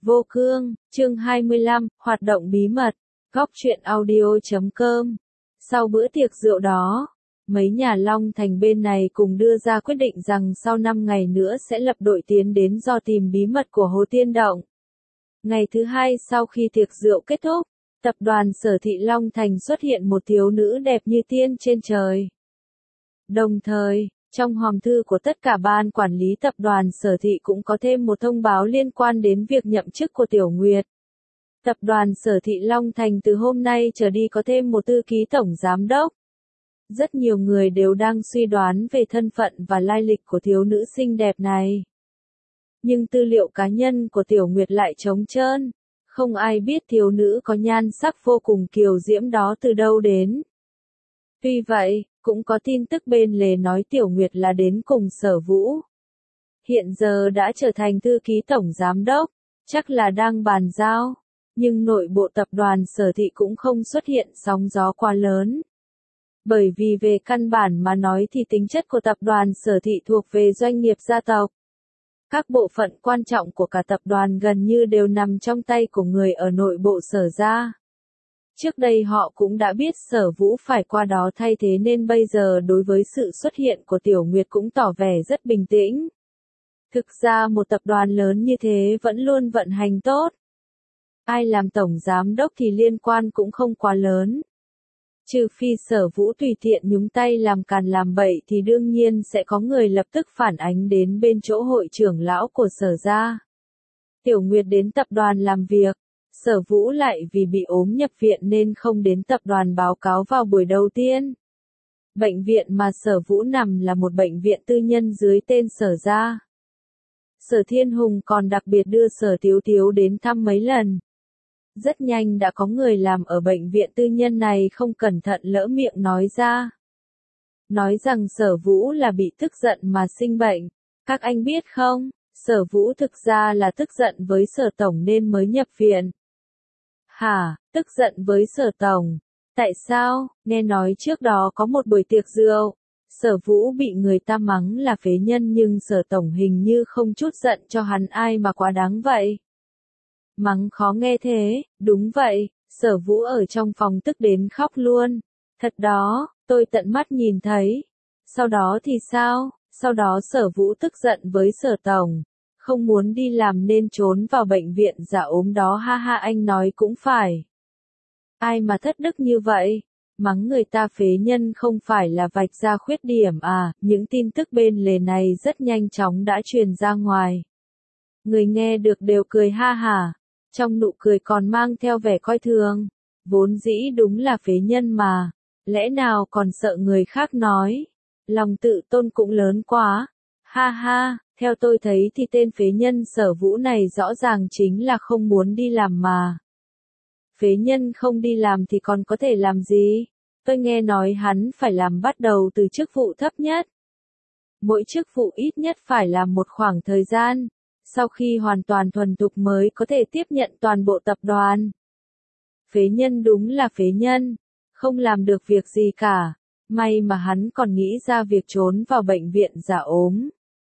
Vô cương, chương 25, hoạt động bí mật, góc truyện audio.com. Sau bữa tiệc rượu đó, mấy nhà Long Thành bên này cùng đưa ra quyết định rằng sau 5 ngày nữa sẽ lập đội tiến đến dò tìm bí mật của Hồ Tiên Động. Ngày thứ hai sau khi tiệc rượu kết thúc, tập đoàn Sở Thị Long Thành xuất hiện một thiếu nữ đẹp như tiên trên trời. Đồng thời, trong hòm thư của tất cả ban quản lý tập đoàn Sở Thị cũng có thêm một thông báo liên quan đến việc nhậm chức của Tiểu Nguyệt. Tập đoàn Sở Thị Long Thành từ hôm nay trở đi có thêm một thư ký tổng giám đốc. Rất nhiều người đều đang suy đoán về thân phận và lai lịch của thiếu nữ xinh đẹp này. Nhưng tư liệu cá nhân của Tiểu Nguyệt lại trống trơn, không ai biết thiếu nữ có nhan sắc vô cùng kiều diễm đó từ đâu đến. Tuy vậy, cũng có tin tức bên lề nói Tiểu Nguyệt là đến cùng Sở Vũ. Hiện giờ đã trở thành thư ký tổng giám đốc, chắc là đang bàn giao, nhưng nội bộ tập đoàn Sở Thị cũng không xuất hiện sóng gió quá lớn. Bởi vì về căn bản mà nói thì tính chất của tập đoàn Sở Thị thuộc về doanh nghiệp gia tộc. Các bộ phận quan trọng của cả tập đoàn gần như đều nằm trong tay của người ở nội bộ Sở gia. Trước đây họ cũng đã biết Sở Vũ phải qua đó thay thế nên bây giờ đối với sự xuất hiện của Tiểu Nguyệt cũng tỏ vẻ rất bình tĩnh. Thực ra một tập đoàn lớn như thế vẫn luôn vận hành tốt. Ai làm tổng giám đốc thì liên quan cũng không quá lớn. Trừ phi Sở Vũ tùy tiện nhúng tay làm càn làm bậy thì đương nhiên sẽ có người lập tức phản ánh đến bên chỗ hội trưởng lão của Sở gia. Tiểu Nguyệt đến tập đoàn làm việc. Sở Vũ lại vì bị ốm nhập viện nên không đến tập đoàn báo cáo vào buổi đầu tiên. Bệnh viện mà Sở Vũ nằm là một bệnh viện tư nhân dưới tên Sở gia. Sở Thiên Hùng còn đặc biệt đưa Sở Tiếu Tiếu đến thăm mấy lần. Rất nhanh đã có người làm ở bệnh viện tư nhân này không cẩn thận lỡ miệng nói ra. Nói rằng Sở Vũ là bị tức giận mà sinh bệnh. Các anh biết không, Sở Vũ thực ra là tức giận với Sở Tổng nên mới nhập viện. Hả, tức giận với Sở Tổng? Tại sao? Nghe nói trước đó có một buổi tiệc rượu, Sở Vũ bị người ta mắng là phế nhân nhưng Sở Tổng hình như không chút giận cho hắn ai mà quá đáng vậy. Mắng khó nghe thế, đúng vậy, Sở Vũ ở trong phòng tức đến khóc luôn. Thật đó, tôi tận mắt nhìn thấy. Sau đó thì sao? Sau đó Sở Vũ tức giận với Sở Tổng. Không muốn đi làm nên trốn vào bệnh viện giả ốm đó ha ha anh nói cũng phải. Ai mà thất đức như vậy? Mắng người ta phế nhân không phải là vạch ra khuyết điểm à, những tin tức bên lề này rất nhanh chóng đã truyền ra ngoài. Người nghe được đều cười ha hả, trong nụ cười còn mang theo vẻ coi thường, vốn dĩ đúng là phế nhân mà, lẽ nào còn sợ người khác nói, lòng tự tôn cũng lớn quá, ha ha. Theo tôi thấy thì tên phế nhân Sở Vũ này rõ ràng chính là không muốn đi làm mà. Phế nhân không đi làm thì còn có thể làm gì? Tôi nghe nói hắn phải làm bắt đầu từ chức vụ thấp nhất. Mỗi chức vụ ít nhất phải làm một khoảng thời gian, sau khi hoàn toàn thuần thục mới có thể tiếp nhận toàn bộ tập đoàn. Phế nhân đúng là phế nhân, không làm được việc gì cả, may mà hắn còn nghĩ ra việc trốn vào bệnh viện giả ốm.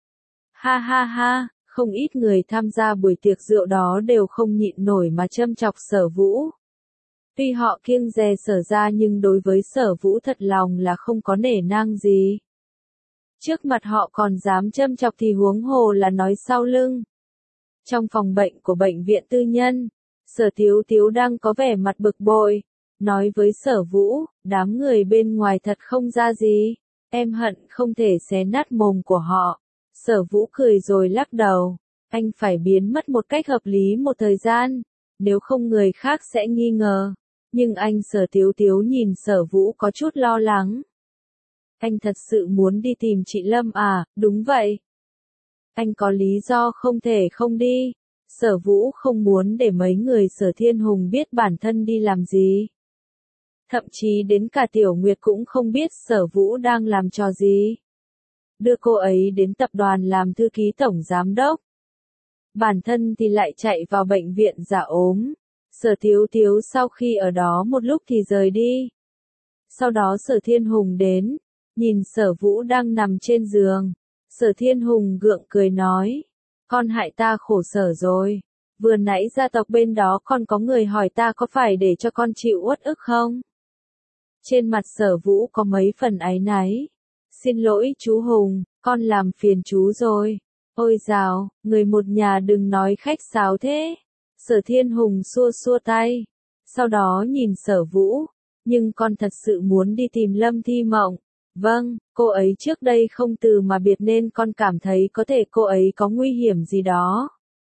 Ha ha ha, không ít người tham gia buổi tiệc rượu đó đều không nhịn nổi mà châm chọc Sở Vũ. Tuy họ kiêng dè Sở gia nhưng đối với Sở Vũ thật lòng là không có nể nang gì. Trước mặt họ còn dám châm chọc thì huống hồ là nói sau lưng. Trong phòng bệnh của bệnh viện tư nhân, Sở Tiếu Tiếu đang có vẻ mặt bực bội, nói với Sở Vũ, đám người bên ngoài thật không ra gì, em hận không thể xé nát mồm của họ. Sở Vũ cười rồi lắc đầu, anh phải biến mất một cách hợp lý một thời gian, nếu không người khác sẽ nghi ngờ. Nhưng anh Sở Tiếu Tiếu nhìn Sở Vũ có chút lo lắng. Anh thật sự muốn đi tìm chị Lâm à? Đúng vậy. Anh có lý do không thể không đi. Sở Vũ không muốn để mấy người Sở Thiên Hùng biết bản thân đi làm gì. Thậm chí đến cả Tiểu Nguyệt cũng không biết Sở Vũ đang làm trò gì. Đưa cô ấy đến tập đoàn làm thư ký tổng giám đốc. Bản thân thì lại chạy vào bệnh viện giả ốm. Sở Tiếu Tiếu sau khi ở đó một lúc thì rời đi. Sau đó Sở Thiên Hùng đến, nhìn Sở Vũ đang nằm trên giường. Sở Thiên Hùng gượng cười nói, con hại ta khổ sở rồi. Vừa nãy gia tộc bên đó còn có người hỏi ta có phải để cho con chịu uất ức không? Trên mặt Sở Vũ có mấy phần áy náy. Xin lỗi chú Hùng, con làm phiền chú rồi. Ôi dào, người một nhà đừng nói khách sáo thế. Sở Thiên Hùng xua xua tay. Sau đó nhìn Sở Vũ. Nhưng con thật sự muốn đi tìm Lâm Thi Mộng. Vâng, cô ấy trước đây không từ mà biệt nên con cảm thấy có thể cô ấy có nguy hiểm gì đó.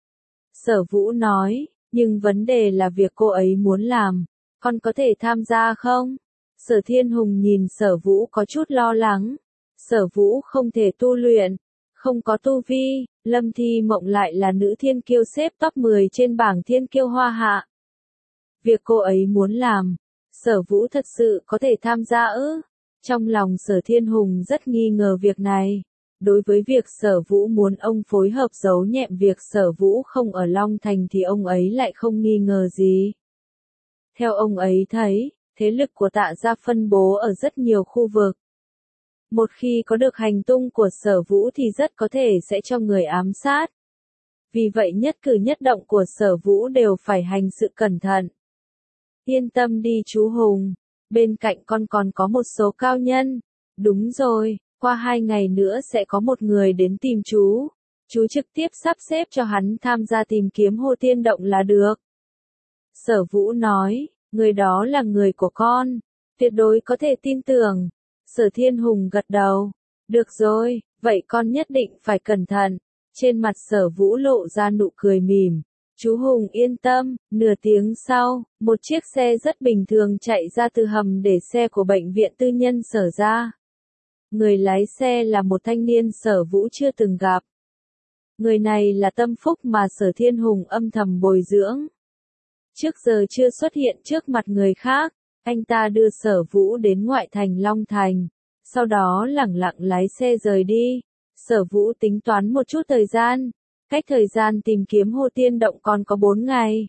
Sở Vũ nói, nhưng vấn đề là việc cô ấy muốn làm. Con có thể tham gia không? Sở Thiên Hùng nhìn Sở Vũ có chút lo lắng. Sở Vũ không thể tu luyện, không có tu vi, Lâm Thi Mộng lại là nữ thiên kiêu xếp top 10 trên bảng thiên kiêu hoa hạ. Việc cô ấy muốn làm, Sở Vũ thật sự có thể tham gia ư? Trong lòng Sở Thiên Hùng rất nghi ngờ việc này. Đối với việc Sở Vũ muốn ông phối hợp giấu nhẹm việc Sở Vũ không ở Long Thành thì ông ấy lại không nghi ngờ gì. Theo ông ấy thấy, thế lực của Tạ gia phân bố ở rất nhiều khu vực. Một khi có được hành tung của Sở Vũ thì rất có thể sẽ cho người ám sát. Vì vậy nhất cử nhất động của Sở Vũ đều phải hành sự cẩn thận. Yên tâm đi chú Hùng, bên cạnh con còn có một số cao nhân. Đúng rồi, qua 2 ngày nữa sẽ có một người đến tìm chú. Chú trực tiếp sắp xếp cho hắn tham gia tìm kiếm Hồ Tiên Động là được. Sở Vũ nói, người đó là người của con, tuyệt đối có thể tin tưởng. Sở Thiên Hùng gật đầu. Được rồi, vậy con nhất định phải cẩn thận. Trên mặt Sở Vũ lộ ra nụ cười mỉm. Chú Hùng yên tâm, nửa tiếng sau, một chiếc xe rất bình thường chạy ra từ hầm để xe của bệnh viện tư nhân Sở ra. Người lái xe là một thanh niên Sở Vũ chưa từng gặp. Người này là tâm phúc mà Sở Thiên Hùng âm thầm bồi dưỡng. Trước giờ chưa xuất hiện trước mặt người khác, anh ta đưa Sở Vũ đến ngoại thành Long Thành, sau đó lẳng lặng lái xe rời đi. Sở Vũ tính toán một chút thời gian, cách thời gian tìm kiếm Hồ Tiên Động còn có 4 ngày.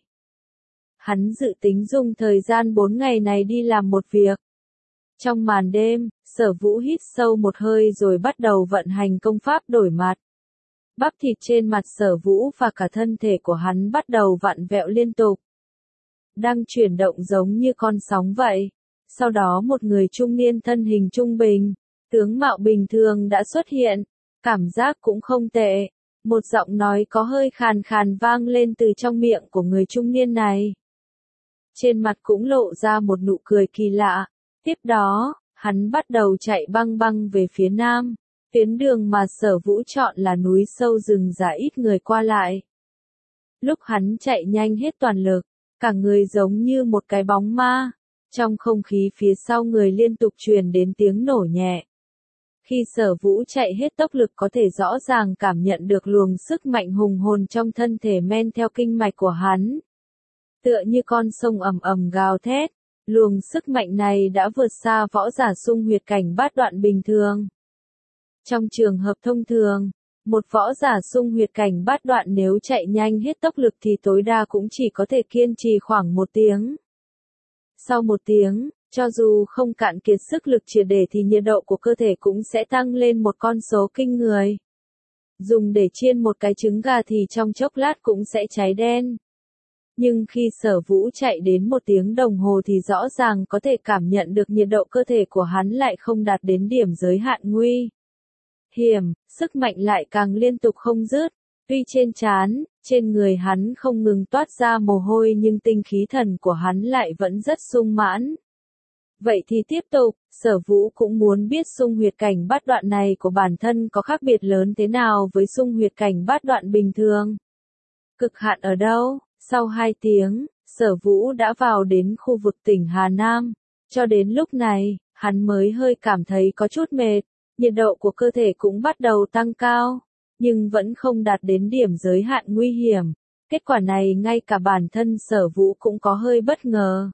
Hắn dự tính dùng thời gian 4 ngày này đi làm một việc. Trong màn đêm, Sở Vũ hít sâu một hơi rồi bắt đầu vận hành công pháp đổi mặt. Bắp thịt trên mặt Sở Vũ và cả thân thể của hắn bắt đầu vặn vẹo liên tục. Đang chuyển động giống như con sóng vậy. Sau đó một người trung niên thân hình trung bình, tướng mạo bình thường đã xuất hiện, cảm giác cũng không tệ. Một giọng nói có hơi khàn khàn vang lên từ trong miệng của người trung niên này. Trên mặt cũng lộ ra một nụ cười kỳ lạ. Tiếp đó, hắn bắt đầu chạy băng băng về phía nam. Tuyến đường mà Sở Vũ chọn là núi sâu rừng già ít người qua lại. Lúc hắn chạy nhanh hết toàn lực, cả người giống như một cái bóng ma. Trong không khí phía sau người liên tục truyền đến tiếng nổ nhẹ. Khi Sở Vũ chạy hết tốc lực có thể rõ ràng cảm nhận được luồng sức mạnh hùng hồn trong thân thể men theo kinh mạch của hắn. Tựa như con sông ầm ầm gào thét, luồng sức mạnh này đã vượt xa võ giả xung huyệt cảnh bát đoạn bình thường. Trong trường hợp thông thường, một võ giả xung huyệt cảnh bát đoạn nếu chạy nhanh hết tốc lực thì tối đa cũng chỉ có thể kiên trì khoảng 1 tiếng. Sau 1 tiếng, cho dù không cạn kiệt sức lực triệt để thì nhiệt độ của cơ thể cũng sẽ tăng lên một con số kinh người. Dùng để chiên một cái trứng gà thì trong chốc lát cũng sẽ cháy đen. Nhưng khi Sở Vũ chạy đến 1 tiếng đồng hồ thì rõ ràng có thể cảm nhận được nhiệt độ cơ thể của hắn lại không đạt đến điểm giới hạn nguy hiểm, sức mạnh lại càng liên tục không dứt. Tuy trên trán, trên người hắn không ngừng toát ra mồ hôi nhưng tinh khí thần của hắn lại vẫn rất sung mãn. Vậy thì tiếp tục, Sở Vũ cũng muốn biết xung huyệt cảnh bát đoạn này của bản thân có khác biệt lớn thế nào với xung huyệt cảnh bát đoạn bình thường. Cực hạn ở đâu? Sau 2 tiếng, Sở Vũ đã vào đến khu vực tỉnh Hà Nam. Cho đến lúc này, hắn mới hơi cảm thấy có chút mệt, nhiệt độ của cơ thể cũng bắt đầu tăng cao, nhưng vẫn không đạt đến điểm giới hạn nguy hiểm. Kết quả này ngay cả bản thân Sở Vũ cũng có hơi bất ngờ.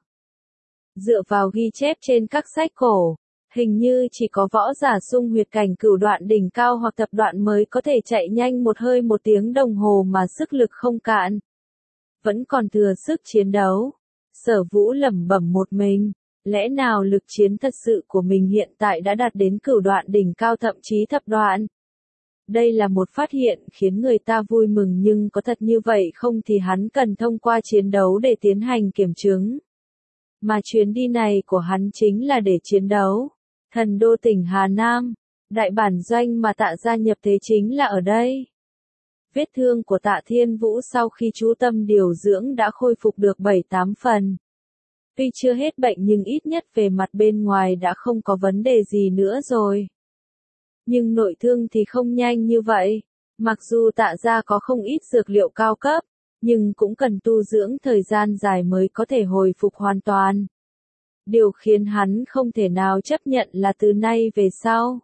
Dựa vào ghi chép trên các sách cổ, hình như chỉ có võ giả xung huyệt cảnh cửu đoạn đỉnh cao hoặc thập đoạn mới có thể chạy nhanh một hơi 1 tiếng đồng hồ mà sức lực không cạn. Vẫn còn thừa sức chiến đấu. Sở Vũ lẩm bẩm một mình, lẽ nào lực chiến thật sự của mình hiện tại đã đạt đến cửu đoạn đỉnh cao thậm chí thập đoạn? Đây là một phát hiện khiến người ta vui mừng, nhưng có thật như vậy không thì hắn cần thông qua chiến đấu để tiến hành kiểm chứng. Mà chuyến đi này của hắn chính là để chiến đấu. Thần đô tỉnh Hà Nam, đại bản doanh mà Tạ gia nhập thế chính là ở đây. Vết thương của Tạ Thiên Vũ sau khi chú tâm điều dưỡng đã khôi phục được 7-8 phần. Tuy chưa hết bệnh nhưng ít nhất về mặt bên ngoài đã không có vấn đề gì nữa rồi. Nhưng nội thương thì không nhanh như vậy. Mặc dù Tạ gia có không ít dược liệu cao cấp, nhưng cũng cần tu dưỡng thời gian dài mới có thể hồi phục hoàn toàn. Điều khiến hắn không thể nào chấp nhận là từ nay về sau,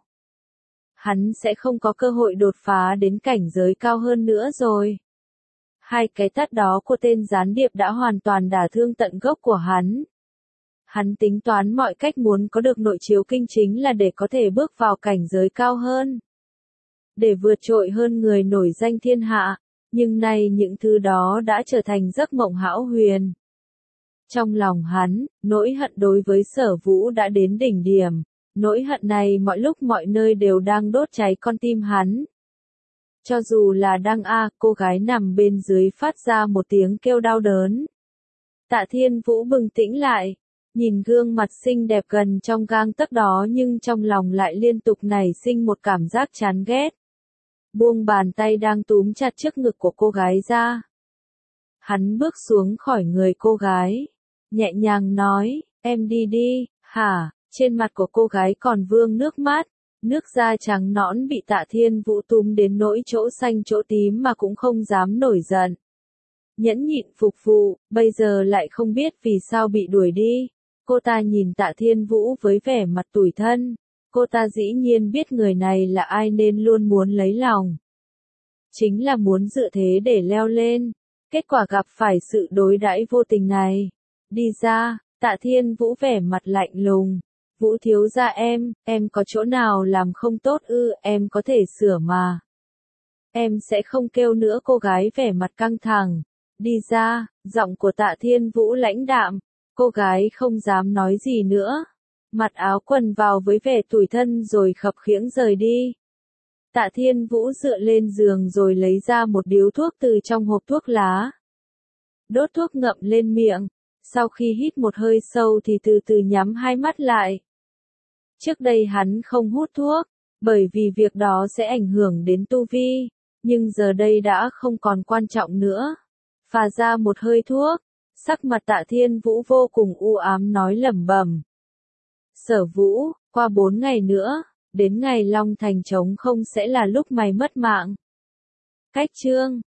hắn sẽ không có cơ hội đột phá đến cảnh giới cao hơn nữa rồi. Hai cái tát đó của tên gián điệp đã hoàn toàn đả thương tận gốc của hắn. Hắn tính toán mọi cách muốn có được nội chiếu kinh chính là để có thể bước vào cảnh giới cao hơn. Để vượt trội hơn người nổi danh thiên hạ, nhưng nay những thứ đó đã trở thành giấc mộng hão huyền. Trong lòng hắn, nỗi hận đối với Sở Vũ đã đến đỉnh điểm, nỗi hận này mọi lúc mọi nơi đều đang đốt cháy con tim hắn. Cho dù là đang cô gái nằm bên dưới phát ra một tiếng kêu đau đớn. Tạ Thiên Vũ bừng tỉnh lại, nhìn gương mặt xinh đẹp gần trong gang tấc đó nhưng trong lòng lại liên tục nảy sinh một cảm giác chán ghét. Buông bàn tay đang túm chặt trước ngực của cô gái ra. Hắn bước xuống khỏi người cô gái, nhẹ nhàng nói, em đi đi, hả? Trên mặt của cô gái còn vương nước mắt, nước da trắng nõn bị Tạ Thiên Vũ túm đến nỗi chỗ xanh chỗ tím mà cũng không dám nổi giận. Nhẫn nhịn phục vụ, bây giờ lại không biết vì sao bị đuổi đi. Cô ta nhìn Tạ Thiên Vũ với vẻ mặt tủi thân. Cô ta dĩ nhiên biết người này là ai nên luôn muốn lấy lòng. Chính là muốn dựa thế để leo lên. Kết quả gặp phải sự đối đãi vô tình này. Đi ra, Tạ Thiên Vũ vẻ mặt lạnh lùng. Vũ thiếu gia em có chỗ nào làm không tốt ư, em có thể sửa mà. Em sẽ không kêu nữa, cô gái vẻ mặt căng thẳng. Đi ra, giọng của Tạ Thiên Vũ lãnh đạm. Cô gái không dám nói gì nữa. Mặc áo quần vào với vẻ tủi thân rồi khập khiễng rời đi. Tạ Thiên Vũ dựa lên giường rồi lấy ra một điếu thuốc từ trong hộp thuốc lá. Đốt thuốc ngậm lên miệng. Sau khi hít một hơi sâu thì từ từ nhắm hai mắt lại. Trước đây hắn không hút thuốc, bởi vì việc đó sẽ ảnh hưởng đến tu vi, nhưng giờ đây đã không còn quan trọng nữa. Phà ra một hơi thuốc, sắc mặt Tạ Thiên Vũ vô cùng u ám nói lẩm bẩm. Sở Vũ, qua 4 ngày nữa, đến ngày Long Thành trống không sẽ là lúc mày mất mạng. Cách chương